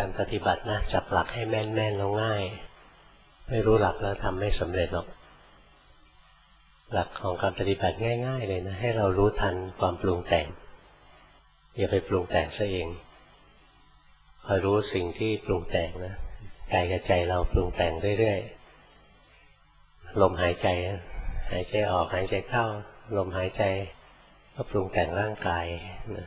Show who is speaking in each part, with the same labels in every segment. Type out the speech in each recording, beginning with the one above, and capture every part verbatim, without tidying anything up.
Speaker 1: การปฏิบัตินะจับหลักให้แม่นแม่นแล้วง่ายไม่รู้หลักแล้วทำไม่สำเร็จหรอกหลักของการปฏิบัติง่ายๆเลยนะให้เรารู้ทันความปรุงแต่งอย่าไปปรุงแต่งซะเองคอยรู้สิ่งที่ปรุงแต่งนะกายกับใจเราปรุงแต่งเรื่อยๆลมหายใจหายใจออกหายใจเข้าลมหายใจก็ปรุงแต่งร่างกายนะ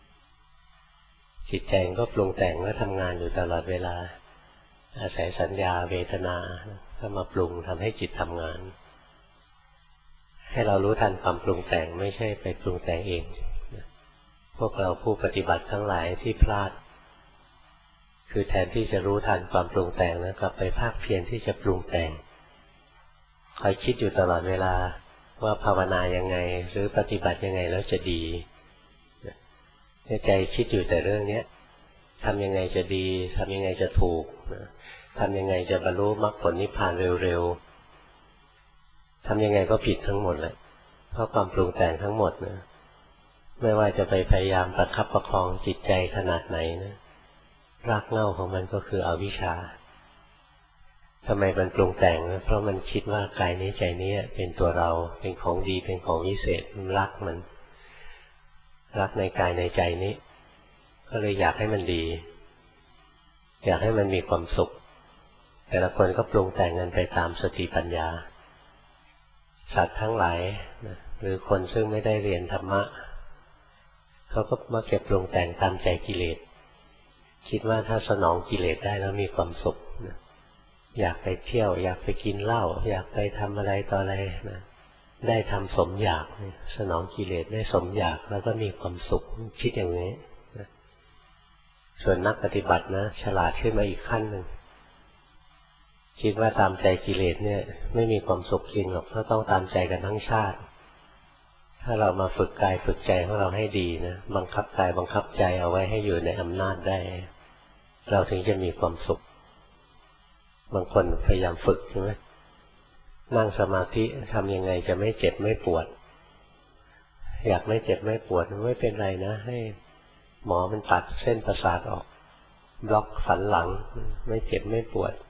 Speaker 1: จิตใจก็ปรุงแต่งและทำงานอยู่ตลอดเวลาอาศัยสัญญาเวทนาเข้ามาปรุงทำให้จิตทำงานให้เรารู้ทันความปรุงแต่งไม่ใช่ไปปรุงแต่งเองพวกเราผู้ปฏิบัติทั้งหลายที่พลาดคือแทนที่จะรู้ทันความปรุงแต่งนะกลับไปภาคเพียรที่จะปรุงแต่งคอยคิดอยู่ตลอดเวลาว่าภาวนายังไงหรือปฏิบัติยังไงแล้วจะดีใจคิดอยู่แต่เรื่องนี้ทำยังไงจะดีทำยังไงจะถูกทำยังไงจะบรรลุมรรคผลนิพพานเร็วๆทำยังไงก็ผิดทั้งหมดเลยเพราะความปรุงแต่งทั้งหมดนะไม่ว่าจะไปพยายามประคับประคองจิตใจขนาดไหนนะรากเหง้าของมันก็คืออวิชชาทำไมมันปรุงแต่งนะเพราะมันคิดว่ากายนี้ใจนี้เป็นตัวเราเป็นของดีเป็นของวิเศษมันรักมันรักในกายในใจนี้ก็เลยอยากให้มันดีอยากให้มันมีความสุขแต่ละคนก็ปรุงแต่งกันไปตามสติปัญญาสัตว์ทั้งหลายหรือคนซึ่งไม่ได้เรียนธรรมะเขาก็มักจะปรุงแต่งตามใจกิเลสคิดว่าถ้าสนองกิเลสได้แล้วมีความสุขอยากไปเที่ยวอยากไปกินเหล้าอยากไปทำอะไรต่ออะไรนะได้ทำสมอยากสนองกิเลสได้สมอยากแล้วก็มีความสุขคิดอย่างนี้ส่วนนักปฏิบัตินะฉลาดขึ้นมาอีกขั้นหนึ่งคิดว่าตามใจกิเลสเนี่ยไม่มีความสุขจริงหรอกเพราะต้องตามใจกันทั้งชาติถ้าเรามาฝึกกายฝึกใจของเราให้ดีนะบังคับกายบังคับใจเอาไว้ให้อยู่ในอำนาจได้เราถึงจะมีความสุขบางคนพยายามฝึกใช่ไหมนั่งสมาธิทำยังไงจะไม่เจ็บไม่ปวดอยากไม่เจ็บไม่ปวดไม่เป็นไรนะให้หมอมันตัดเส้นประสาทออกบล็อกสันหลังไม่เจ็บไม่ปวด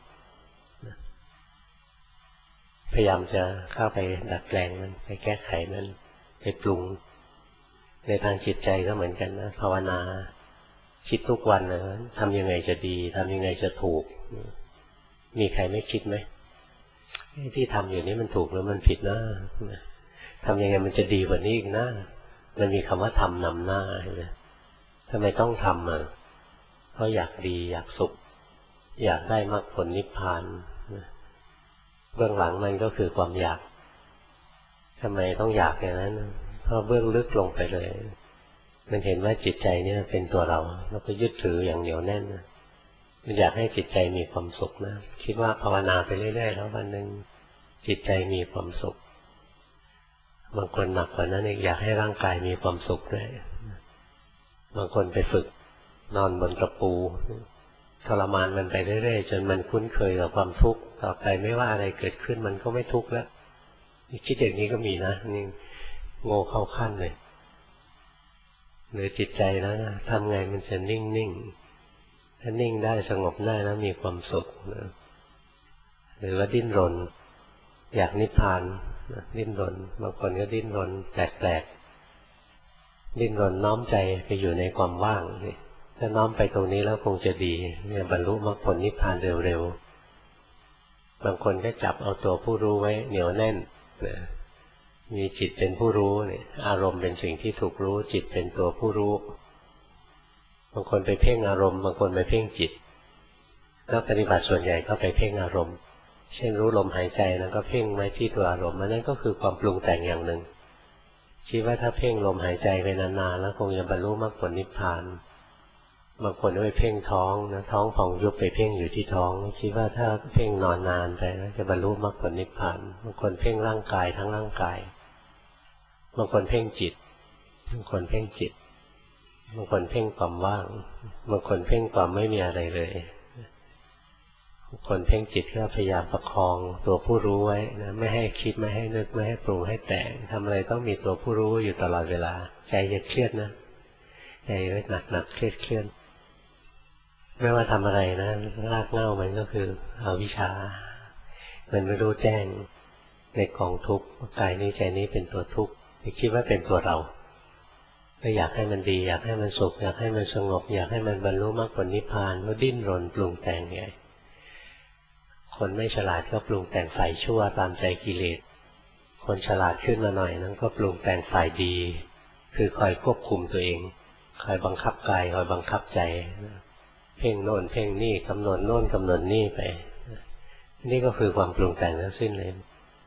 Speaker 1: พยายามจะเข้าไปดัดแปลงมันไปแก้ไขมันไปปรุงในทางจิตใจก็เหมือนกันนะภาวนาคิดทุกวันนะทำยังไงจะดีทำยังไงจะถูกมีใครไม่คิดไหมที่ทำอยู่นี้มันถูกหรือมันผิดนะทำยังไงมันจะดีกว่านี้อีกนะมันมีคำว่าทำนำหน้าใช่ไหมทำไมต้องทำอ่ะเพราะอยากดีอยากสุขอยากได้มรรคผลนิพพานเบื้องหลังมันก็คือความอยากทำไมต้องอยากอย่างนั้นเพราะเบื้องลึกลงไปเลยมันเห็นว่าจิตใจเนี่ยเป็นตัวเราแล้วก็ยึดถืออย่างเหนียวแน่นมันอยากให้จิตใจมีความสุขนะคิดว่าภาวนาไปเรื่อยๆแล้ววันหนึ่งจิตใจมีความสุขบางคนหนักกว่านั้นอีกอยากให้ร่างกายมีความสุขด้วยบางคนไปฝึกนอนบนตะปูทรมานมันไปเรื่อยๆจนมันคุ้นเคยกับความทุกข์ต่อไปไม่ว่าอะไรเกิดขึ้นมันก็ไม่ทุกข์แล้วคิดอย่างนี้ก็มีนะนี่โง่เข้าขั้นเลยหรือจิตใจแล้วนะทำไงมันจะนิ่งๆถ้านิ่งได้สงบได้แล้วมีความสุขนะหรือว่าดิ้นรนอยากนิพพานดิ้นรนบางคนก็ดิ้นรนแปลกๆดิ้นรนน้อมใจไปอยู่ในความว่างถ้าน้อมไปตรงนี้แล้วคงจะดีเนี่ยบรรลุมรรคผลนิพพานเร็วๆบางคนก็จับเอาตัวผู้รู้ไว้เหนียวแน่นนะมีจิตเป็นผู้รู้เนี่ยอารมณ์เป็นสิ่งที่ถูกรู้จิตเป็นตัวผู้รู้บางคนไปเพ่งอารมณ์บางคนไปเพ่งจิตนักปฏิบัติส่วนใหญ่ก็ไปเพ่งอารมณ์เช่นรู้ลมหายใจแล้วก็เพ่งไว้ที่ตัวอารมณ์นั่นก็คือความปรุงแต่งอย่างหนึ่งคิดว่าถ้าเพ่งลมหายใจไปนานๆแล้วคงจะบรรลุมรรคผลนิพพานบางคนไปเพ่งท้องนะท้องพองยุบไปเพ่งอยู่ที่ท้องคิดว่าถ้าเพ่งนอนนานไปแล้วจะบรรลุมรรคผลนิพพานบางคนเพ่งร่างกายทั้งร่างกายบางคนเพ่งจิตบางคนเพ่งจิตบางคนเพ่งความว่างบางคนเพ่งความไม่มีอะไรเลยบางคนเพ่งจิตก็พยายามประคองตัวผู้รู้ไว้นะไม่ให้คิดไม่ให้นึกไม่ให้ปรุงให้แต่งทำอะไรต้องมีตัวผู้รู้อยู่ตลอดเวลาใจจะเครียดนะใจไว้หนักหนักเครียดเครียดไม่ว่าทำอะไรนะรากเหง้ามันก็คืออวิชชามันไม่รู้แจ้งในกองทุกข์กายนี้ใจนี้เป็นตัวทุกข์คิดว่าเป็นตัวเราก็อยากให้มันดีอยากให้มันสุขอยากให้มันสงบอยากให้มันบรรลุมรรคผลนิพพานก็ดิ้นรนปรุงแต่งไงคนไม่ฉลาดก็ปรุงแต่งฝ่ายชั่วตามใจกิเลสคนฉลาดขึ้นมาหน่อยนั้นก็ปรุงแต่งฝ่ายดีคือคอยควบคุมตัวเองคอยบังคับกายคอยบังคับใจเพ่งโน่นเพ่งนี่กำหนดโน่นกำหนดนี่ไปนี่ก็คือความปรุงแต่งทั้งสิ้นเลย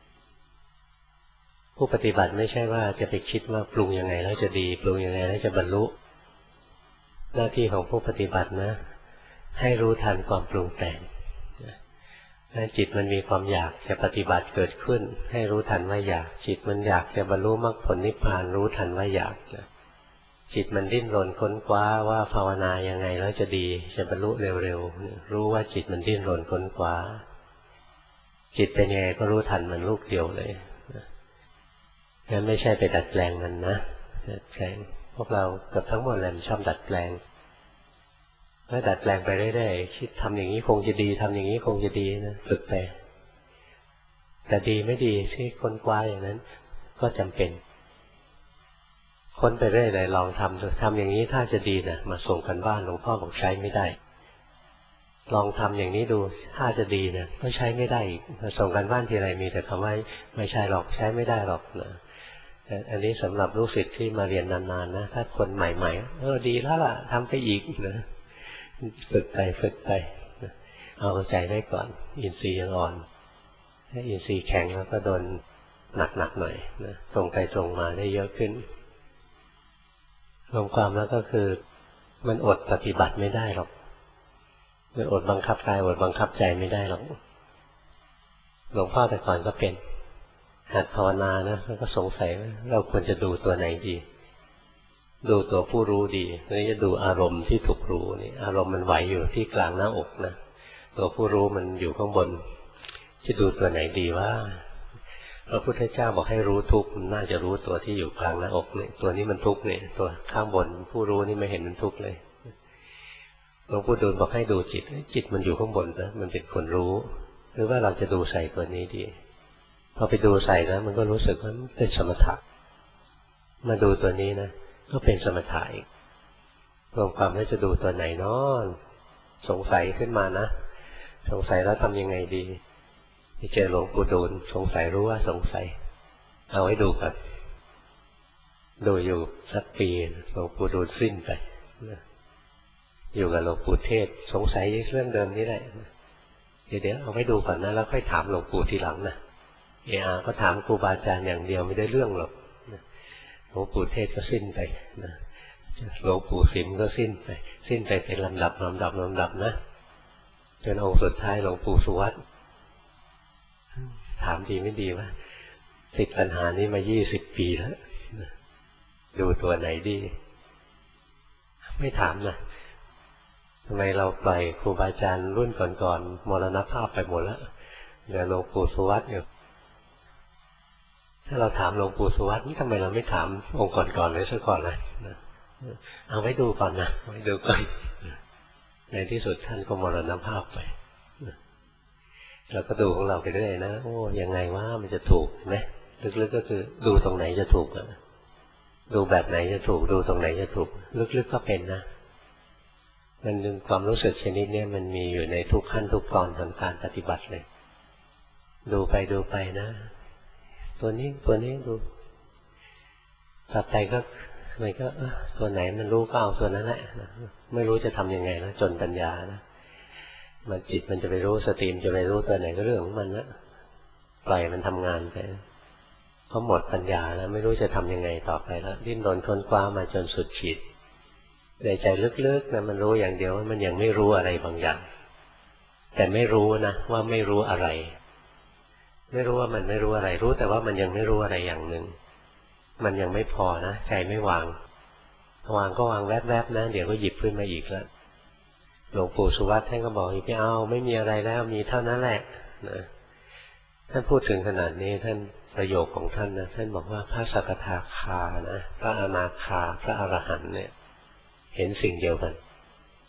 Speaker 1: ผู้ปฏิบัติไม่ใช่ว่าจะไปคิดว่าปรุงยังไงแล้วจะดีปรุงยังไงแล้วจะบรรลุหน้าที่ของผู้ปฏิบัตินะให้รู้ทันความปรุงแต่งถ้าจิตมันมีความอยากจะปฏิบัติเกิดขึ้นให้รู้ทันว่าอยากจิตมันอยากจะบรรลุมรรคผลนิพพานรู้ทันว่าอยากจิตมันดิ้นรนค้นคว้าว่าภาวนายังไงแล้วจะดีจะบรรลุเร็วๆรู้ว่าจิตมันดิ้นรนค้นคว้าจิตเป็นยังไงก็รู้ทันมันลูกเดียวเลยงั้นไม่ใช่ไปดัดแปลงมันนะดัดแปลงพวกเรากับทั้งหมดเลยชอบดัดแปลงถ้าดัดแปลงไปเรื่อยๆคิดทำอย่างนี้คงจะดีทำอย่างนี้คงจะดีนะฝึกไปแต่ดีไม่ดีที่ค้นคว้าอย่างนั้นก็จำเป็นค้นไปเรื่อยเลยลองทำทำอย่างนี้ถ้าจะดีนะมาส่งกันบ้านหลวงพ่อบอกใช้ไม่ได้ลองทำอย่างนี้ดูถ้าจะดีนะก็ใช้ไม่ได้อีกมาส่งกันบ้านทีไรมีแต่คำว่าไม่ใช่หรอกใช้ไม่ได้หรอกนะอันนี้สำหรับลูกศิษย์ที่มาเรียนนานๆนะถ้าคนใหม่ๆเออดีแล้วล่ะทำไปอีกนะฝึกไปฝึกไปเอาใจไว้ก่อนอินทรีย์ยังอ่อนถ้าอินทรีย์แข็งแล้วก็โดนหนักๆหน่อยนะตรงไปตรงมาได้เยอะขึ้นรวมความแล้วก็คือมันอดปฏิบัติไม่ได้หรอกมันอดบังคับกายอดบังคับใจไม่ได้หรอกหลวงพ่อแต่ก่อนก็เป็นหัดภาวนานะแล้วก็สงสัยว่าเราควรจะดูตัวไหนดีดูตัวผู้รู้ดีหรือจะดูอารมณ์ที่ถูกรู้นี่อารมณ์มันไหวอยู่ที่กลางหน้าอกนะตัวผู้รู้มันอยู่ข้างบนจะดูตัวไหนดีว่าพระพุทธเจ้าบอกให้รู้ทุกข์มันน่าจะรู้ตัวที่อยู่กลางหน้าอกนี่ตัวนี้มันทุกข์นี่ตัวข้างบนผู้รู้นี่ไม่เห็นมันทุกข์เลยหลวงปู่ดูลบอกให้ดูจิตจิตมันอยู่ข้างบนนะมันเป็นคนรู้หรือว่าเราจะดูใส่ตัวนี้ดีพอไปดูใส่แล้วมันก็รู้สึกว่ามันเป็นสมถะมาดูตัวนี้นะก็เป็นสมถะอีกรวมความว่าจะดูตัวไหนเนาะสงสัยขึ้นมานะสงสัยแล้วทำยังไงดีที่เจอหลวงปู่ดูลสงสัยรู้ว่าสงสัยเอาไว้ดูก่อนดูอยู่สักปีหลวงปู่ดูลสิ้นไปอยู่กับหลวงปู่เทศสงสัยเรื่องเดิมนี่แหละเดี๋ยวเดี๋ยวเอาไว้ดูก่อนนะแล้วค่อยถามหลวงปู่ทีหลังนะเออาก็ถามครูบาอาจารย์อย่างเดียวไม่ได้เรื่องหรอกหลวงปู่เทศก็สิ้นไปนะหลวงปู่สิมก็สิ้นไปสิ้นไปเป็นลำดับลำดับลำดับนะจนองค์สุดท้ายหลวงปู่สุวัตถามดีไม่ดีว่าติดปัญหานี้มายี่สิบปีแล้วดูตัวไหนดีไม่ถามนะทำไมเราปล่อยครูบาอาจารย์รุ่นก่อนๆมรณภาพไปหมดแล้วเหลือหลวงปู่สุวัตอยู่ถ้าเราถามหลวงปู่สุวัตนี่ทำไมเราไม่ถามองค์ก่อนๆเลยซะก่อนเลยเอาไว้ดูก่อนนะไว้ดูก่อนในที่สุดท่านก็มรณภาพไปเราก็ดูของเราไปเรื่อยนะโอ้ยังไงว่ามันจะถูกไหมลึกๆก็คือดูตรงไหนจะถูกอะดูแบบไหนจะถูกดูตรงไหนจะถูกลึกๆก็เป็นนะมันความรู้สึกชนิดนี้มันมีอยู่ในทุกขั้นทุกตอนของการปฏิบัติเลยดูไปดูไปนะตัวนี้ตัวนี้ดูต่อไปก็มันก็ตัวไหนมันรู้ก็เอาตัวนั้นแหละไม่รู้จะทำยังไงนะจนปัญญานะมันจิตมันจะไปรู้สติมจะไปรู้ตัวไหนก็เรื่องของมันนะปล่อยมันทำงานไปเพราะหมดปัญญาแล้วไม่รู้จะทำยังไงต่อไปแล้วดิ้นรนค้นคว้ามาจนสุดขีดในใจลึกๆนะมันรู้อย่างเดียวว่ามันยังไม่รู้อะไรบางอย่างแต่ไม่รู้นะว่าไม่รู้อะไรไม่รู้ว่ามันไม่รู้อะไรรู้แต่ว่ามันยังไม่รู้อะไรอย่างหนึ่งมันยังไม่พอนะใจไม่วางวางก็วางแวบๆนะเดี๋ยวก็หยิบขึ้นมาอีกแล้วหลวงปู่สุวัตท่านก็บอกอีกไม่เอาไม่มีอะไรแล้วมีเท่านั้นแหละนะท่านพูดถึงขนาดนี้ท่านประโยคของท่านนะท่านบอกว่าพระสกทาคานะพระอนาคาพระอรหันต์เนี่ยเห็นสิ่งเดียวกัน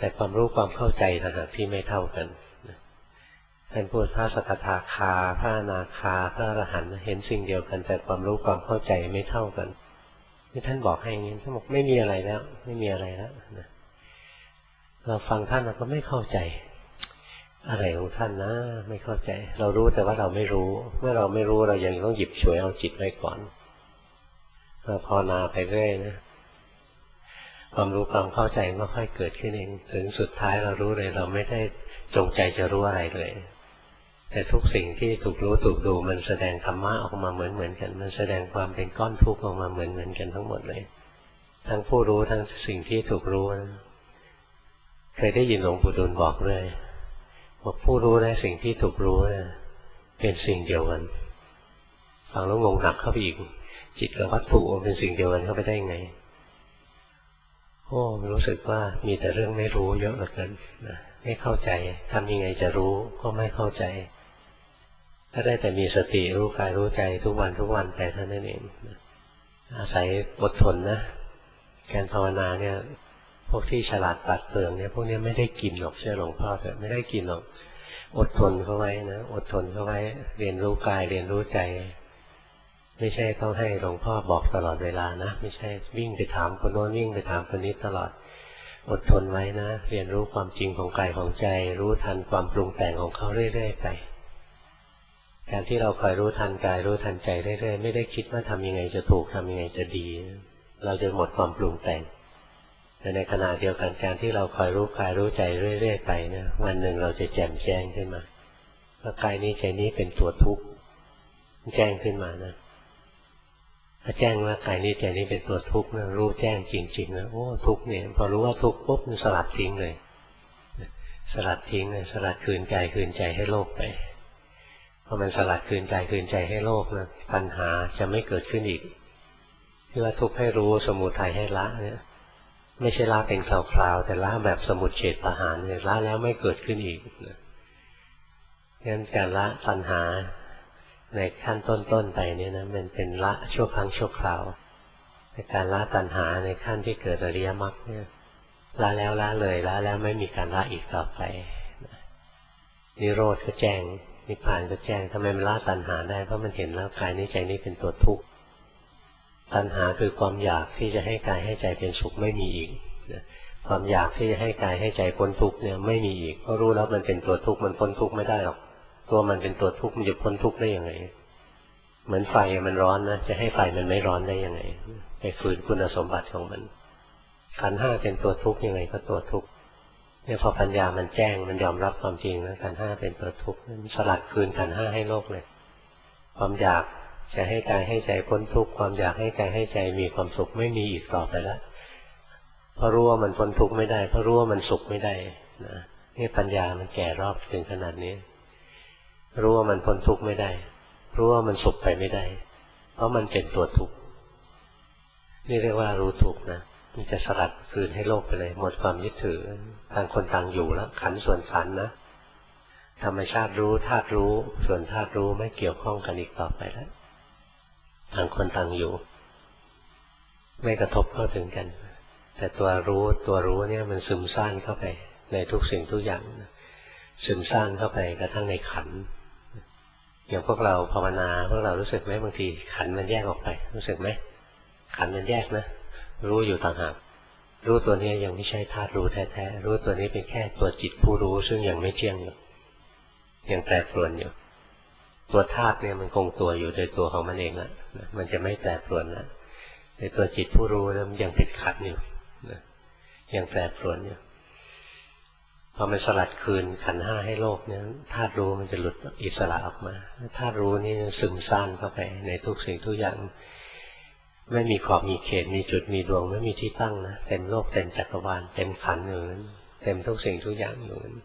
Speaker 1: แต่ความรู้ความเข้าใจต่างหากที่ไม่เท่ากันท่านพูดพระสกทาคาพระอนาคาพระอรหันต์เห็นสิ่งเดียวกันแต่ความรู้ความเข้าใจไม่เท่ากันที่ท่านบอกให้อย่างนี้ท่านบอกไม่มีอะไรแล้วไม่มีอะไรแล้วนะเราฟังท่านเราก็ไม่เข้าใจอะไรของท่านนะไม่เข้าใจเรารู้แต่ว่าเราไม่รู้เมื่อเราไม่รู้เรายังต้องหยิบฉวยเอาจิตไว้ก่อนเราภาวนาไปเรื่อยนะความรู้ความเข้าใจก็ค่อยเกิดขึ้นเองถึงสุดท้ายเรารู้เลยเราไม่ได้จงใจจะรู้อะไรเลยแต่ทุกสิ่งที่ถูกรู้ถูกดูมันแสดงธรรมะออกมาเหมือนเหมือนกันมันแสดงความเป็นก้อนทุกข์ออกมาเหมือนเหมือนกันทั้งหมดเลยทั้งผู้รู้ทั้งสิ่งที่ถูกรู้เคยได้ยินหลวงปู่ดูลบอกเลยว่าผู้รู้และสิ่งที่ถูกรู้เป็นสิ่งเดียวกันฟังแล้วงงหนักเข้าไปอีกจิตกับวัตถุเป็นสิ่งเดียวกันเข้าไปได้ยังไงโอ้รู้สึกว่ามีแต่เรื่องไม่รู้เยอะเหลือเกินนะไม่เข้าใจทำยังไงจะรู้ก็ไม่เข้าใจถ้าได้แต่มีสติรู้กายรู้ใจทุกวันทุกวันไปเท่านั้นเองอาศัยอดทนนะการภาวนาเนี่ยพวกที่ฉลาดปัดเปลืองเนี่ยพวกนี้ไม่ได้กินหรอกเชื่อหลวงพ่อเถอะไม่ได้กินหรอกอดทนเข้าไว้นะอดทนเข้าไว้เรียนรู้กายเรียนรู้ใจไม่ใช่ต้องให้หลวงพ่อบอกตลอดเวลานะไม่ใช่วิ่งไปถามคนโน้นวิ่งไปถามคนนี้ตลอดอดทนไว้นะเรียนรู้ความจริงของกายของใจรู้ทันความปรุงแต่งของเขาเรื่อยๆไปการที่เราคอยรู้ทันกายรู้ทันใจเรื่อยๆไม่ได้คิดว่าทำยังไงจะถูกทำยังไงจะดีเราจะหมดความปรุงแต่งแต่ในขณะเดียวกันการที่เราคอยรู้กายรู้ใจเรื่อยๆไปเนี่ยวันหนึ่งเราจะแจ่มแจ้งขึ้นมาว่ากายนี้ใจนี้เป็นตัวทุกข์แจ้งขึ้นมานะถ้าแจ้งว่ากายนี้ใจนี้เป็นตัวทุกข์นะรู้แจ้งจริงๆนะโอ้ทุกข์เนี่ยพอรู้ว่าทุกข์ปุ๊บมันสลัดทิ้งเลยสลัดทิ้งเลยสลัดคืนกายคืนใจให้โลกไปพอมันสลัดคืนกายคืนใจให้โลกนะปัญหาจะไม่เกิดขึ้นอีกที่ว่าทุกข์ให้รู้สมุทัยให้ละเนี่ยไม่ใช่ละเป็นคราวๆแต่ละแบบสมุจเฉทประหารเนี่ยละแล้วไม่เกิดขึ้นอีกงั้นการละปัญหาในขั้นต้นๆไปเนี่ยนะมันเป็นละชั่วครั้งชั่วคราวแต่การละตัณหาในขั้นที่เกิดอริยมรรคเนี่ยละแล้วละเลยละแล้วไม่มีการละอีกต่อไปนิโรธก็แจ้งนิพพานก็แจ้งทำไมมันละตัณหาได้เพราะมันเห็นแล้วกายนี้ใจนี้เป็นตัวทุกข์ตัณหาคือความอยากที่จะให้กายให้ใจเป็นสุขไม่มีอีกความอยากที่จะให้กายให้ใจพ้นทุกข์เนี่ยไม่มีอีกเพราะรู้แล้วมันเป็นตัวทุกข์มันพ้นทุกข์ไม่ได้หรอกตัวมันเป็นตัวทุกข์มันจะพ้นทุกข์ได้ยังไงเหมือนไฟมันร้อนนะจะให้ไฟมันไม่ร้อนได้ยังไงไปฝืนคุณสมบัติของมันขันธ์ห้าเป็นตัวทุกข์ยังไงก็ตัวทุกข์เนี่ยพอปัญญามันแจ้งมันยอมรับความจริงนะขันธ์ห้าเป็นตัวทุกข์สลัดคืนขันธ์ห้าให้โลกเลยความอยากจะให้กายให้ใจพ้นทุกข์ความอยากให้กายให้ใจมีความสุขไม่มีอีกต่อไปแล้วเพราะรู้ว่ามันพ้นทุกข์ไม่ได้เพราะรู้ว่ามันสุขไม่ได้นะนี่ปัญญามันแก่รอบถึงขนาดนี้รู้ว่ามันพ้นทุกข์ไม่ได้รู้ว่ามันสุขไปไม่ได้เพราะมันเป็นตัวทุกข์นี่เรียกว่ารู้ทุกข์นะมันจะสลัดคืนให้โลกไปเลยหมดความยึดถือต่างคนต่างอยู่แล้วขันธ์ส่วนขันธ์นะธรรมชาติรู้ธาตุรู้ส่วนธาตุรู้ไม่เกี่ยวข้องกันอีกต่อไปแล้วต่างคนต่างอยู่ไม่กระทบเข้าถึงกันแต่ตัวรู้ตัวรู้เนี่ยมันซึมซ่านเข้าไปในทุกสิ่งทุกอย่างซึมซ่านเข้าไปกระทั่งในขันธ์อย่างพวกเราภาวนาพวกเรารู้สึกไหมบางทีขันธ์มันแยกออกไปรู้สึกไหมขันธ์มันแยกนะรู้อยู่ต่างหากรู้ตัวนี้ยังไม่ใช่ธาตุรู้แท้ๆรู้ตัวนี้เป็นแค่ตัวจิตผู้รู้ซึ่งยังไม่เที่ยงอยู่ยังแปรปรวนอยู่ตัวธาตุเนี่ยมันคงตัวอยู่โดยตัวของมันเองละมันจะไม่แปรปรวนละแต่ตัวจิตผู้รู้นั้นยังติดขัดอยู่ยังแปรปรวนอยู่พอมันสลัดคืนขันธ์ห้าให้โลกเนี่ยธาตุรู้มันจะหลุดอิสระออกมาธาตุรู้นี่ซึมซ่านเข้าไปในทุกสิ่งทุกอย่างไม่มีขอบมีเขตมีจุดมีดวงไม่มีที่ตั้งนะเต็มโลกเต็มจักรวาลเต็มขันธ์อยู่นั้นเต็มทุกสิ่งทุกอย่างอยู่นั้น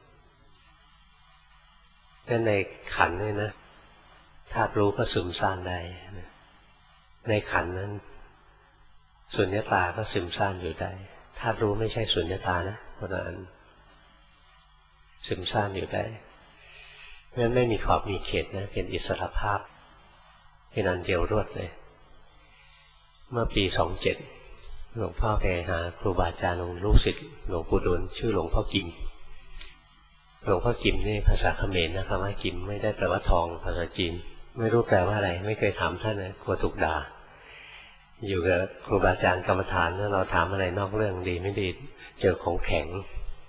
Speaker 1: นั่นในขันธ์เนี่ยนะธาตุรู้ก็ซึมซ่านได้ในขันธ์นั้นสุญญตาก็ซึมซ่านอยู่ได้ธาตุรู้ไม่ใช่สุญญตานะเพราะนั้นซึมซ่านอยู่ได้เพราะฉะนั้นไม่มีขอบมีเขตนะเป็นอิสรภาพเป็นอันเดียวรวดเลยเมื่อปีสองเจ็ดหลวงพ่อไปหาครูบาอาจารย์องค์ลูกศิษย์หลวงปู่ดูลชื่อหลวงพ่อกิมหลวงพ่อกิมนี่ภาษาเขมรนะคำว่ากิมไม่ได้แปลว่าทองภาษาจีนไม่รู้แปลว่าอะไรไม่เคยถามท่านนะกลัวถูกด่าอยู่กับครูบาอาจารย์กรรมฐานแล้วเราถามอะไรนอกเรื่องดีไม่ดีเจอของแข็ง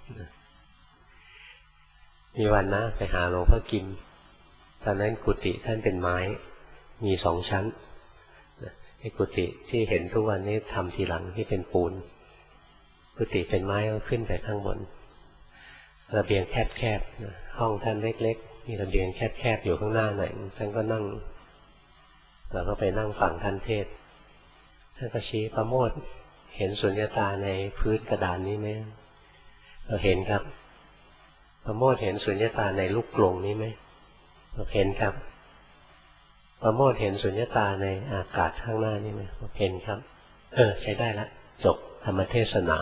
Speaker 1: มีวันนะไปหาหลวงพ่อกิมตอนนั้นกุฏิท่านเป็นไม้มีสองชั้นไอ้กุฏิที่เห็นทุกวันนี้ทำทีหลังที่เป็นปูนกุฏิเป็นไม้ก็ขึ้นไปข้างบนระเบียงแคบๆห้องท่านเล็กๆมีระเบียงแคบๆอยู่ข้างหน้าหน่อยท่านก็นั่งเราก็ไปนั่งฟังท่านเทศท่านก็ชี้ประโมทเห็นสุญญตาในพื้นกระดานนี้ไหมเราเห็นครับประโมทเห็นสุญญตาในลูกกลงนี้ไหมเราเห็นครับประโมทเห็นสุญญตาในอากาศข้างหน้านี่ไหมเราเห็นครับเออใช้ได้ละจบธรรมเทศนา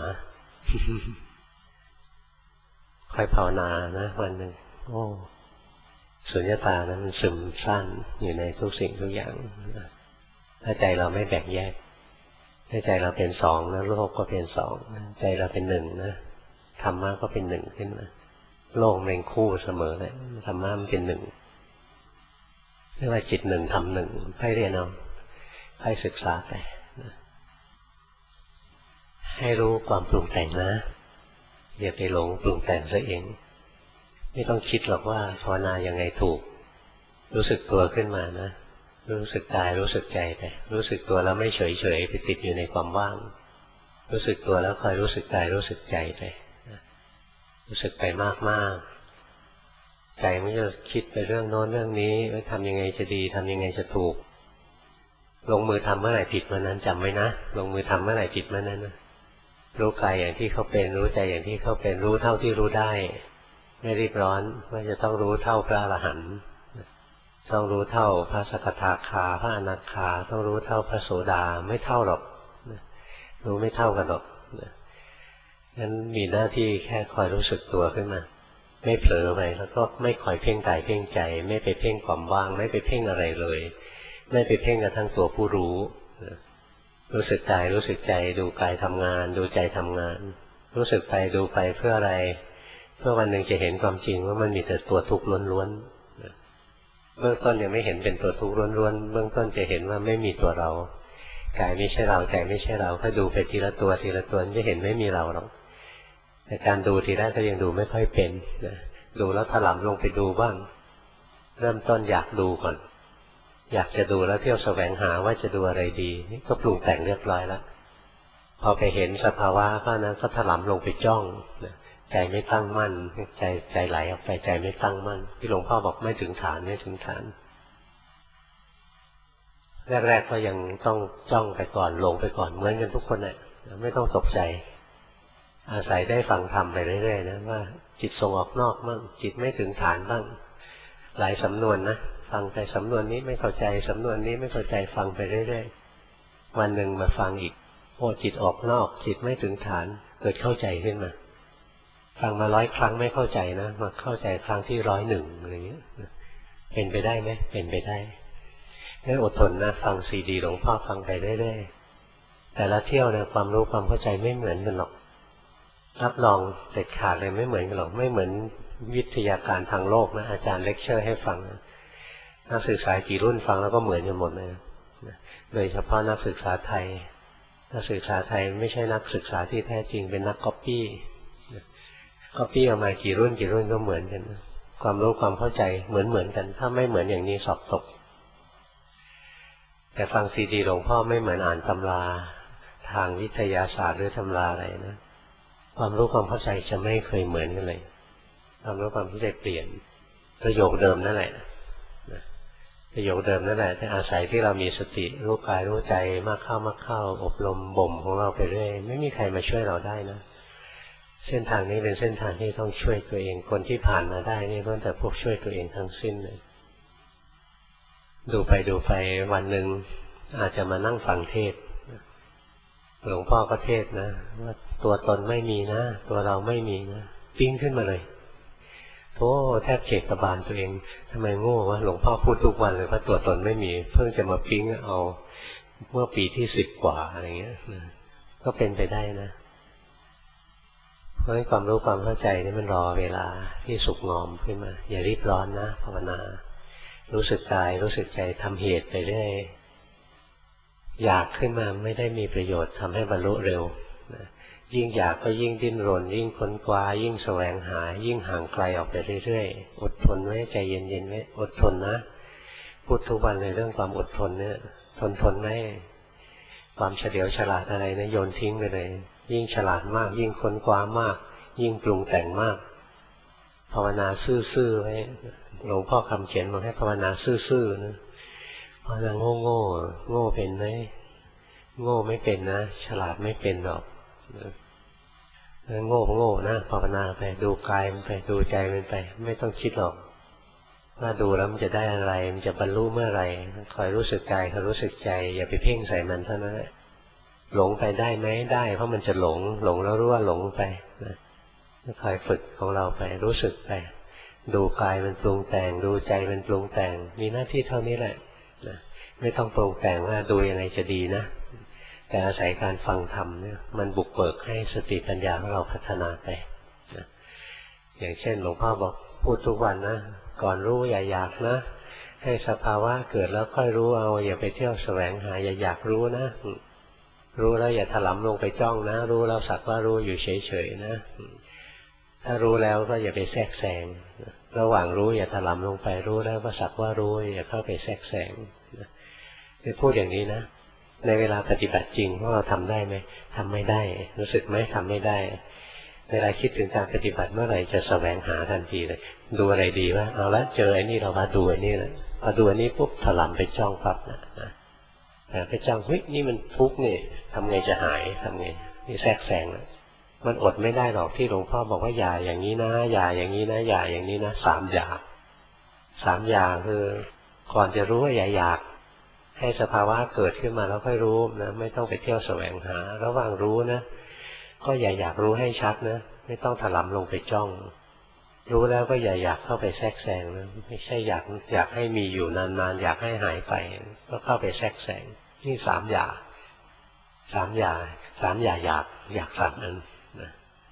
Speaker 1: ค่อยภาวนานะวันหนึ่งโอ้สุญญตานั้นมันซึมซ่านอยู่ในทุกสิ่งทุกอย่างถ้าใจเราไม่แบ่งแยกถ้าใจเราเป็นสองนะโลกก็เป็นสองใจเราเป็นหนึ่งนะธรรมะก็เป็นหนึ่งขึ้นมาโลกเป็นคู่เสมอเลยธรรมะมันเป็นหนึ่งเรียกว่าจิตหนึ่งธรรมหนึ่งให้เรียนเอาให้ศึกษาไปให้รู้ความปรุงแต่งนะอย่าไปหลงปรุงแต่งซะเองไม่ต้องคิดหรอกว่าภาวนายังไงถูกรู้สึกตัวขึ้นมานะรู้สึกกายรู้สึกใจไปรู้สึกตัวแล้วไม่เฉยเฉยไปติดอยู่ในความว่างรู้สึกตัวแล้วคอยรู้สึกกายรู้สึกใจไปรู้สึกไปมากๆใจไม่จะคิดไปเรื่องโน้นเรื่องนี้ว่าทำยังไงจะดีทำยังไงจะถูกลงมือทำเมื่อไหร่ผิดเมื่อนั้นจำไว้นะลงมือทำเมื่อไหร่ผิดเมื่อนั้นนะรู้กายอย่างที่เขาเป็นรู้ใจอย่างที่เขาเป็นรู้เท่าที่รู้ได้ไม่รีบร้อนว่าจะต้องรู้เท่าพระอรหันต์ต้องรู้เท่าพระสกทาคาพระอนาคาต้องรู้เท่าพระโสดาไม่เท่าหรอกรู้ไม่เท่ากันหรอกงั้นมีหน้าที่แค่คอยรู้สึกตัวขึ้นมาไม่เผลอไปแล้วก็ไม่คอยเพ่งกายเพ่งใจไม่ไปเพ่งความว่างไม่ไปเพ่งอะไรเลยไม่ไปเพ่งกระทั่งตัวผู้รู้รู้สึกกายรู้สึกใจดูกายทำงานดูใจทำงานรู้สึกไปดูไปเพื่ออะไรเพื่อวันหนึ่งจะเห็นความจริงว่ามันมีแต่ตัวทุกข์ล้วนๆเบื้องต้นยังไม่เห็นเป็นตัวทุกข์ล้วนๆเบื้องต้นจะเห็นว่าไม่มีตัวเรากายไม่ใช่เราใจไม่ใช่เราถ้าดูไปทีละตัวทีละตัวจะเห็นไม่มีเราหรอกแต่การดูทีแรกก็ยังดูไม่ค่อยเป็นนะดูแล้วถลำลงไปดูบ้างเริ่มต้นอยากดูก่อนอยากจะดูแล้วเที่ยวแสวงหาว่าจะดูอะไรดีนี่ก็ปรุงแต่งเรียบร้อยแล้วพอไปเห็นสภาวะก็นั้นก็ถลำลงไปจ้องใจไม่ตั้งมั่นใจใจไหลออกไปใจไม่ตั้งมั่นที่หลวงพ่อบอกไม่ถึงฐานไม่ถึงฐานแรกๆก็ยังต้องจ้องไปก่อนลงไปก่อนเหมือนกันทุกคนแหละไม่ต้องตกใจอาศัยได้ฟังธรรมไปเรื่อยๆนะว่าจิตส่งออกนอกบ้างจิตไม่ถึงฐานบ้างหลายสำนวนนะฟังไปสำนวนนี้ไม่เข้าใจสำนวนนี้ไม่เข้าใจฟังไปเรื่อยๆวันหนึ่งมาฟังอีกโอ้จิตออกนอกจิตไม่ถึงฐานเกิดเข้าใจขึ้นมาฟังมาร้อยครั้งไม่เข้าใจนะมาเข้าใจครั้งที่ร้อยหนึ่งอะไรเงี้ยเป็นไปได้ไหมเป็นไปได้งั้นอดทนนะฟังซีดีหลวงพ่อฟังไปเรื่อยๆแต่ละเที่ยวเนี่ยความรู้ความเข้าใจไม่เหมือนกันหรอกรับรองเด็ดขาดเลยไม่เหมือนกันหรอกไม่เหมือนวิทยาการทางโลกนะอาจารย์เลคเชอร์ให้ฟังนักศึกษากี่รุ่นฟังแล้วก็เหมือนกันหมดเลยโดยเฉพาะนักศึกษาไทยนักศึกษาไทยไม่ใช่นักศึกษาที่แท้จริงเป็นนักก๊อปปี้ก๊อปปี้ออกมากี่รุ่นกี่รุ่นก็เหมือนกันความรู้ความเข้าใจเหมือนเหมือนกันถ้าไม่เหมือนอย่างนี้สอบตกแต่ฟังซีดีหลวงพ่อไม่เหมือนอ่านตำราทางวิทยาศาสตร์หรือตำราอะไรนะความรู้ความเข้าใจจะไม่เคยเหมือนกันเลยความรู้ความเข้าใจเปลี่ยนประโยคเดิมนั่นแหละประโยคเดิมนั่นแหละแต่อาศัยที่เรามีสติรู้กายรู้ใจมากเข้ามากเข้าอบรมบ่มของเราไปเรื่อยไม่มีใครมาช่วยเราได้นะเส้นทางนี้เป็นเส้นทางที่ต้องช่วยตัวเองคนที่ผ่านมาได้นี่ล้วนแต่พวกช่วยตัวเองทั้งสิ้นเลยดูไปดูไปวันหนึ่งอาจจะมานั่งฟังเทศหลวงพ่อก็เทศนะว่าตัวตนไม่มีนะตัวเราไม่มีนะปิ้งขึ้นมาเลยโธ่แทบเขกกระบาลตัวเองทำไมโง่วะหลวงพ่อพูดทุกวันเลยว่าตัวตนไม่มีเพิ่งจะมาปิ้งเอาเมื่อปีที่สิบกว่าอะไรเงี้ยตก็เป็นไปได้นะเพราะความรู้ความเข้าใจนี่มันรอเวลาที่สุกงอมขึ้นมาอย่ารีบร้อนนะภาวนารู้สึกกายรู้สึกใจทำเหตุไปเรื่อยอยากขึ้นมาไม่ได้มีประโยชน์ทำให้บรรลุเร็วนะยิ่งอยากก็ยิ่งดิ้นรนยิ่งค้นคว้ายิ่งแสวงหายิ่งห่างไกลออกไปเรื่อยๆอดทนไว้ใจเย็นๆไว้อดทนนะพูดทุกวันในเรื่องความอดทนเนี่ยทนทนไหมความเฉลียวฉลาดอะไรนะโยนทิ้งไปเลยยิ่งฉลาดมากยิ่งค้นคว้ามากยิ่งปรุงแต่งมากภาวนาซื่อๆไว้หลวงพ่อคำเขียนบอกให้ภาวนาซื่อๆนะภาวนาโง่โง่โง่เป็นไหมโง่ไม่เป็นนะฉลาดไม่เป็นหรอกโง่โง่นะภาวนาไปดูกายมันไปดูใจมันไปไม่ต้องคิดหรอกว่าดูแล้วมันจะได้อะไรมันจะบรรลุเมื่อไหร่คอยรู้สึกกายคอยรู้สึกใจอย่าไปเพ่งใส่มันเท่านั้นแหละหลงไปได้ไหมได้เพราะมันจะหลงหลงแล้วรู้ว่าหลงไปนะคอยฝึกของเราไปรู้สึกไปดูกายมันปรุงแต่งดูใจมันปรุงแต่งมีหน้าที่เท่านี้แหละนะไม่ต้องปรุงแต่งว่าดูยังไงจะดีนะแต่อาศัยการฟังธรรมเนี่ยมันบุกเบิกให้สติปัญญาของเราพัฒนาไปนะอย่างเช่นหลวงพ่อบอกพูดทุกวันนะก่อนรู้อย่าอยากนะให้สภาวะเกิดแล้วค่อยรู้เอาอย่าไปเที่ยวแสวงหาอย่าอยากรู้นะรู้แล้วอย่าถลำลงไปจ้องนะรู้แล้วสักว่ารู้อยู่เฉยๆนะถ้ารู้แล้วก็อย่าไปแทรกแซงระหว่างรู้อย่าถลำลงไปรู้แล้วก็สักว่ารู้อย่าเข้าไปแทรกแซงจะพูดอย่างนี้นะในเวลาปฏิบัติจริงพวกเราทำได้ไหมทำไม่ได้รู้สึกไหมทำไม่ได้เวลาคิดถึงการปฏิบัติเมื่อไหร่จะแสวงหาทันทีเลยดูอะไรดีวะเอาละเจอไอ้นี่เรามาดูไอ้นี่แหละพอดูอันนี้ปุ๊บถลำไปจ้องปั๊บนะไปจ้องเฮ้ยนี่มันทุกข์นี่ทำไงจะหายทำไงนี่แทรกแซงนะมันอดไม่ได้หรอกที่หลวงพ่อบอกว่าอย่าอย่างนี้นะอย่าอย่างนี้นะอย่าอย่างนี้นะสามอย่างสามอย่างคือก่อนจะรู้ว่าอย่าอยากให้สภาวะเกิดขึ้นมาแล้วค่อยรู้นะไม่ต้องไปเที่ยวแสวงหาระหว่างรู้นะก็อย่าอยากรู้ให้ชัดนะไม่ต้องถลำลงไปจ้องรู้แล้วก็อย่าอยากเข้าไปแทรกแซงนะไม่ใช่อยากอยากให้มีอยู่นานๆอยากให้หายไปก็เข้าไปแทรกแซงนี่สามอย่างสามอย่างสามอย่างอยากอยากสัตว์นั้นนะ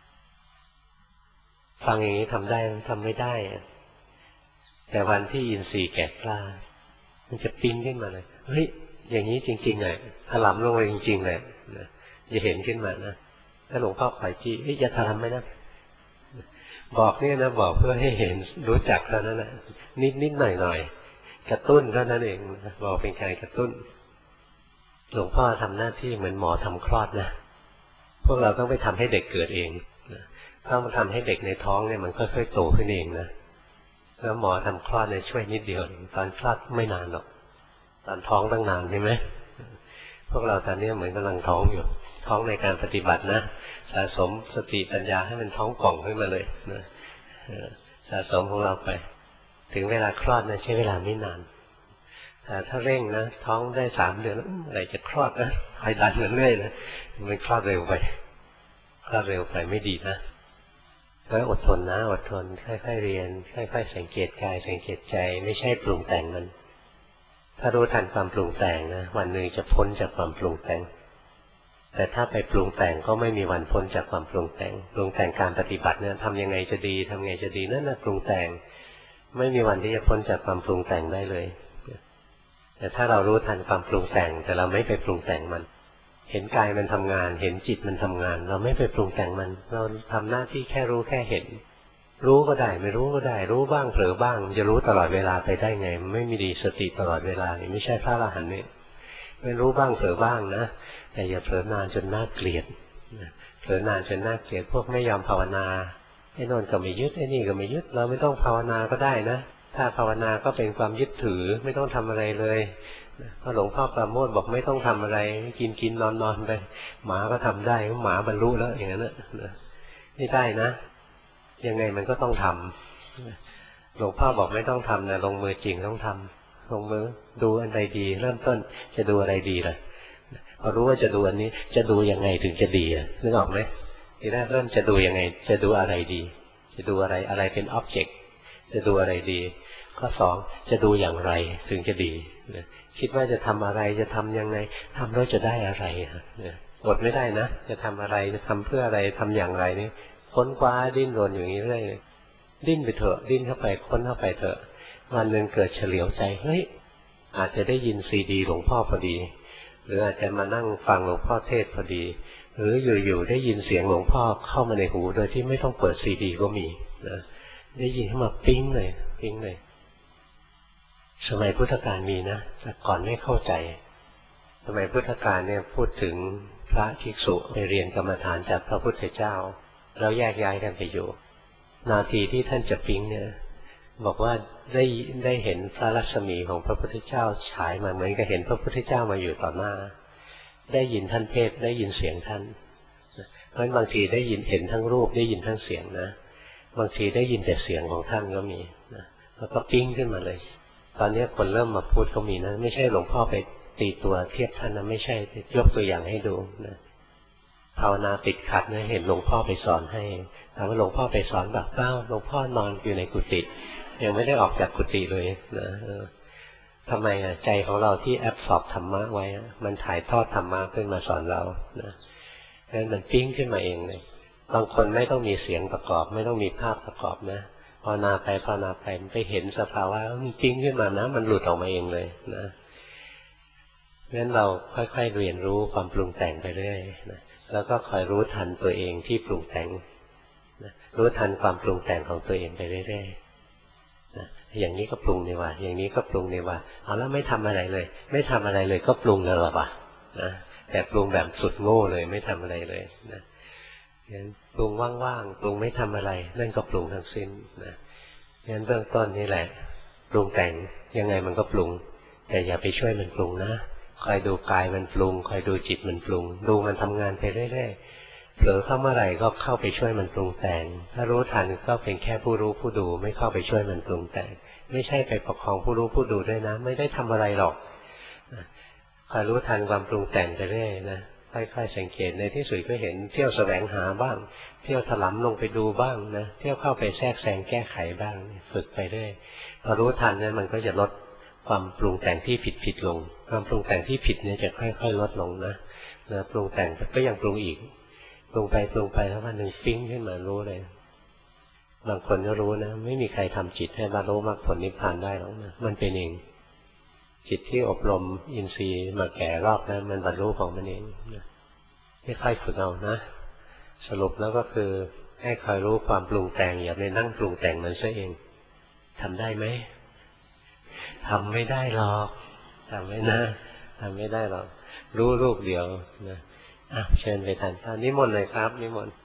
Speaker 1: ฟังอย่างนี้ทำได้ทำไม่ได้แต่วันที่อินทรีย์แก่กล้ามันจะปิ้งขึ้นมาเลยเฮ้ยอย่างนี้จริงๆเลยถลำลงไปจริงๆเลยนะจะเห็นขึ้นมานะถ้าหลวงพ่อขอยจี้เฮ้ยจะถลำไหมนะบอกเนี่ยนะบอกเพื่อให้เห็นรู้จักเท่านั้นนะนิดนิดหน่อยหน่อยกระตุ้นเท่านั้นเองบอกเป็นการกระตุ้นหลวงพ่อทำหน้าที่เหมือนหมอทำคลอดนะพวกเราต้องไปทำให้เด็กเกิดเองต้องทำให้เด็กในท้องเนี่ยมันค่อยๆโตขึ้นเองนะแล้วหมอทำคลอดเนี่ยช่วยนิดเดียวตอนคลอดไม่นานหรอกตอนท้องตั้งนานใช่ไหมพวกเราตอนนี้เหมือนกำลังท้องอยู่ท้องในการปฏิบัตินะสะสมสติปัญญาให้มันท้องป่องขึ้นมาเลยนะสะสมของเราไปถึงเวลาคลอดนะใช้เวลาไม่นานแต่ถ้าเร่งนะท้องได้สามเดือนอะไรจะคลอดนะคอยดันมันเรื่อยนะมันคลอดเร็วไปคลอดเร็วไปไม่ดีนะก็อดทนนะอดทนค่อยๆเรียนค่อยๆสังเกตกายสังเกตใจไม่ใช่ปรุงแต่งมันถ้ารู้ทันความปรุงแต่งนะวันหนึ่งจะพ้นจากความปรุงแต่งแต่ถ้าไปปรุงแต่งก็ไม่มีวันพ้นจากความปรุงแต่งปรุงแต่งการปฏิบัติเนี่ยทำยังไงจะดีทำไงจะดีนั่นนะปรุงแต่งไม่มีวันที่จะพ้นจากความปรุงแต่งได้เลยแต่ถ้าเรารู้ทันความปรุงแต่งแต่เราไม่ไปปรุงแต่งมันเห็นกายมันทำงานเห็นจิตมันทำงานเราไม่ไปปรุงแต่งมันเราทำหน้าที่แค่รู้แค่เห็นรู้ก็ได้ไม่รู้ก็ได้รู้บ้างเผลอบ้างจะรู้ตลอดเวลาไปได้ไงไม่มีดีสติตลอดเวลาไม่ใช่พระอรหันต์เนี่ยเป็นรู้บ้างเผลอบ้างนะแต่อย่าเผลอนานจนน่าเกลียดเผลอนานจนน่าเกลียดพวกไม่ยอมภาวนาไอ้นนก็ไม่ยึดไอ้นี่ก็ไม่ยึดเราไม่ต้องภาวนาก็ได้นะถ้าภาวนาก็เป็นความยึดถือไม่ต้องทำอะไรเลยพระหลวงพ่อปราโมทย์บอกไม่ต้องทำอะไรกินกินนอนนอนไปหมาก็ทำได้หมาบรรลุแล้วอย่างนั้นนะไม่ได้นะยังไงมันก็ต้องทำหลวงพ่อบอกไม่ต้องทำนะลงมือจริงต้องทำลงมือดูอะไรดีเริ่มต้นจะดูอะไรดีล่ะพอรู้ว่าจะดูอันนี้จะดูยังไงถึงจะดีนึกออกไหมทีแรกเริ่มจะดูยังไงจะดูอะไรดีจะดูอะไรอะไรเป็นอ็อบเจกต์จะดูอะไรดีข้อสองจะดูอย่างไรถึงจะดีคิดว่าจะทำอะไรจะทำยังไงทำแล้วจะได้อะไรอดไม่ได้นะจะทำอะไรจะทำเพื่ออะไรทำอย่างไรนี่ค้นคว้าดิ้นรนอย่างนี้เรื่อยดิ้นไปเถอะดิ้นเข้าไปค้นเข้าไปเถอะวันหนึ่งเกิดเฉลียวใจเฮ้ยอาจจะได้ยินซีดีหลวงพ่อพอดีหรืออาจจะมานั่งฟังหลวงพ่อเทศพอดีหรืออยู่ๆได้ยินเสียงหลวงพ่อเข้ามาในหูโดยที่ไม่ต้องเปิดซีดีก็มีนะได้ยินเข้ามาปิ๊งเลยปิ๊งเลยสมัยพุทธกาลมีนะแต่ก่อนไม่เข้าใจสมัยพุทธกาลเนี่ยพูดถึงพระภิกษุไปเรียนกรรมฐานจากพระพุทธเจ้าแล้วแยกย้ายกันไปอยู่นาทีที่ท่านจะปิ๊งเนี่ยบอกว่าได้ได้เห็นพระรัศมีของพระพุทธเจ้าฉายมาเหมือนกับเห็นพระพุทธเจ้ามาอยู่ต่อหน้าได้ยินท่านเทศได้ยินเสียงท่านเพราะฉะนั้นบางทีได้ยินเห็นทั้งรูปได้ยินทั้งเสียงนะบางทีได้ยินแต่เสียงของท่านก็มีนะแล้วก็ปิ๊งขึ้นมาเลยตอนนี้คนเริ่มมาพูดก็มีนะไม่ใช่หลวงพ่อไปตีตัวเทียบท่านนะไม่ใช่ยกตัวอย่างให้ดูนะภาวนาติดขัดนะเห็นหลวงพ่อไปสอนให้ถามว่าหลวงพ่อไปสอนแบบเป้าหลวงพ่อนอนอยู่ในกุฏิยังไม่ได้ออกจากกุฏิเลยนะทำไมอ่ะใจของเราที่แอบสอบธรรมะไว้มันถ่ายทอดธรรมะขึ้นมาสอนเรานะงั้นมันปิ้งขึ้นมาเองเลยบางคนไม่ต้องมีเสียงประกอบไม่ต้องมีภาพประกอบนะภาวนาไปภาวนาไปมันไปเห็นสภาวะมันปิ้งขึ้นมานะมันหลุดออกมาเองเลยนะงั้นเราค่อยๆเรียนรู้ความปรุงแต่งไปเรื่อยนะแล้วก็คอยรู้ทันตัวเองที่ปรุงแต่งนะรู้ทันความปรุงแต่งของตัวเองไปเรื่อยๆนะอย่างนี้ก็ปรุงนี่ว่าอย่างนี้ก็ปรุงนี่ว่าเอาแล้วไม่ทำอะไรเลยไม่ทำอะไรเลยก็ปรุงแล้วหรอวะนะแต่ปรุงแบบสุดโง่เลยไม่ทำอะไรเลยนะงั้นปรุงว่างๆปรุงไม่ทำอะไรนั่นก็ปรุงทั้งสิ้นนะงั้นเบื้องต้นนี่แหละปรุงแต่งยังไงมันก็ปรุงแต่อย่าไปช่วยมันปรุงนะคอยดูกายมันปรุงคอยดูจิตมันปรุงดูมันทำงานไปเรื่อยๆเผลอเข้าเมื่อไหร่ก็เข้าไปช่วยมันปรุงแต่งถ้ารู้ทันก็เป็นแค่ผู้รู้ผู้ดูไม่เข้าไปช่วยมันปรุงแต่งไม่ใช่ไปประคองผู้รู้ผู้ดูด้วยนะไม่ได้ทำอะไรหรอกคอยรู้ทันความปรุงแต่งไปเรื่อยนะค่อยๆสังเกตในที่สุดก็เห็นเที่ยวแสวงหาบ้างเที่ยวถลำลงไปดูบ้างนะเที่ยวเข้าไปแทรกแซงแก้ไขบ้างฝึกไปเรื่อยพอรู้ทันนั้นมันก็จะลดความปรุงแต่งที่ผิดๆลงความปรุงแต่งที่ผิดเนี่ยจะค่อยๆลดลงนะนะปรุงแต่งก็ยังปรุงอีกปรุงไปปรุงไปแล้ววันหนึ่งปิ๊งขึ้นมารู้เลยบางคนก็รู้นะไม่มีใครทำจิตให้บรรลุมรรคผลนิพพานได้หรอกนะมันเป็นเองจิตที่อบรมอินทรีย์มาแก่รอบนั้นมันบรรลุของมันเองไม่ค่อยฝึกเอานะสรุปแล้วก็คือให้คอยรู้ความปรุงแต่งอย่าไปนั่งปรุงแต่งมันซะเองทำได้ไหมทำไม่ได้หรอกทำไม่นะทำไม่ได้หรอกรู้ลูกเดียวนะอ่ะเชิญไปทานข้าวนิมนต์เลยครับนิมนต์